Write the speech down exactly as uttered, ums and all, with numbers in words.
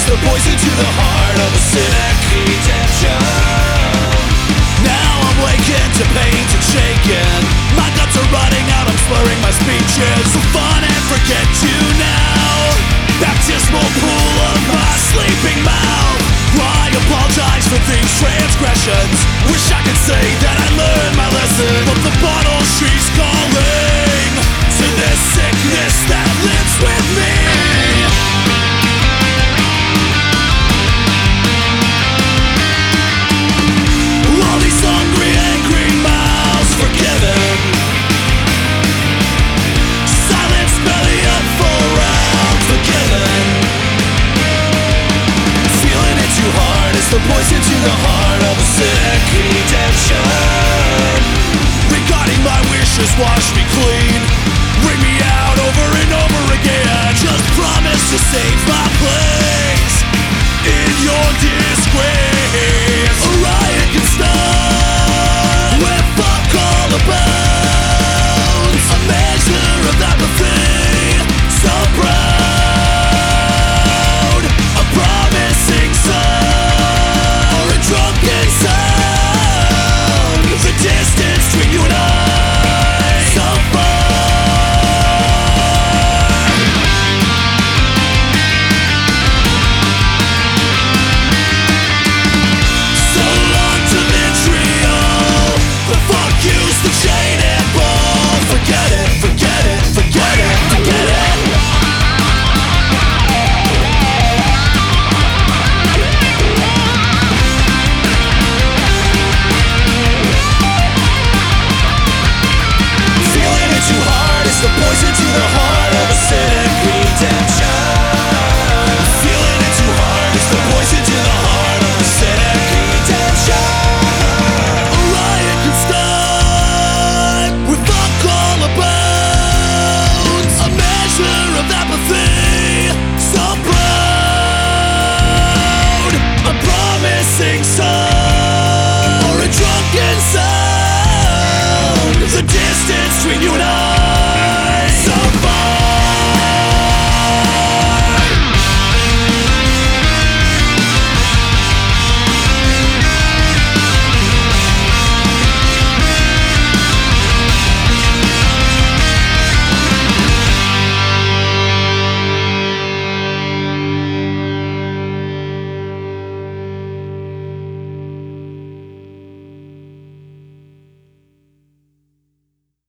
the poison to the heart of a cynic. Redemption. Now I'm waking to pains and shaking. My guts are running out, I'm slurring my speeches. So fun and forget you now. Baptismal pool of my sleeping mouth. I apologize for these transgressions. Wish I could say that I learned my lesson, but the bottle she's calling to this sickness that lives with me. All these hungry, angry mouths forgiven. Silence belly up full round forgiven. Feeling it too hard is the poison to the heart of a sick. Redemption. Regarding my wishes, wash me clean. Bring me out over and over again. Just promise to save my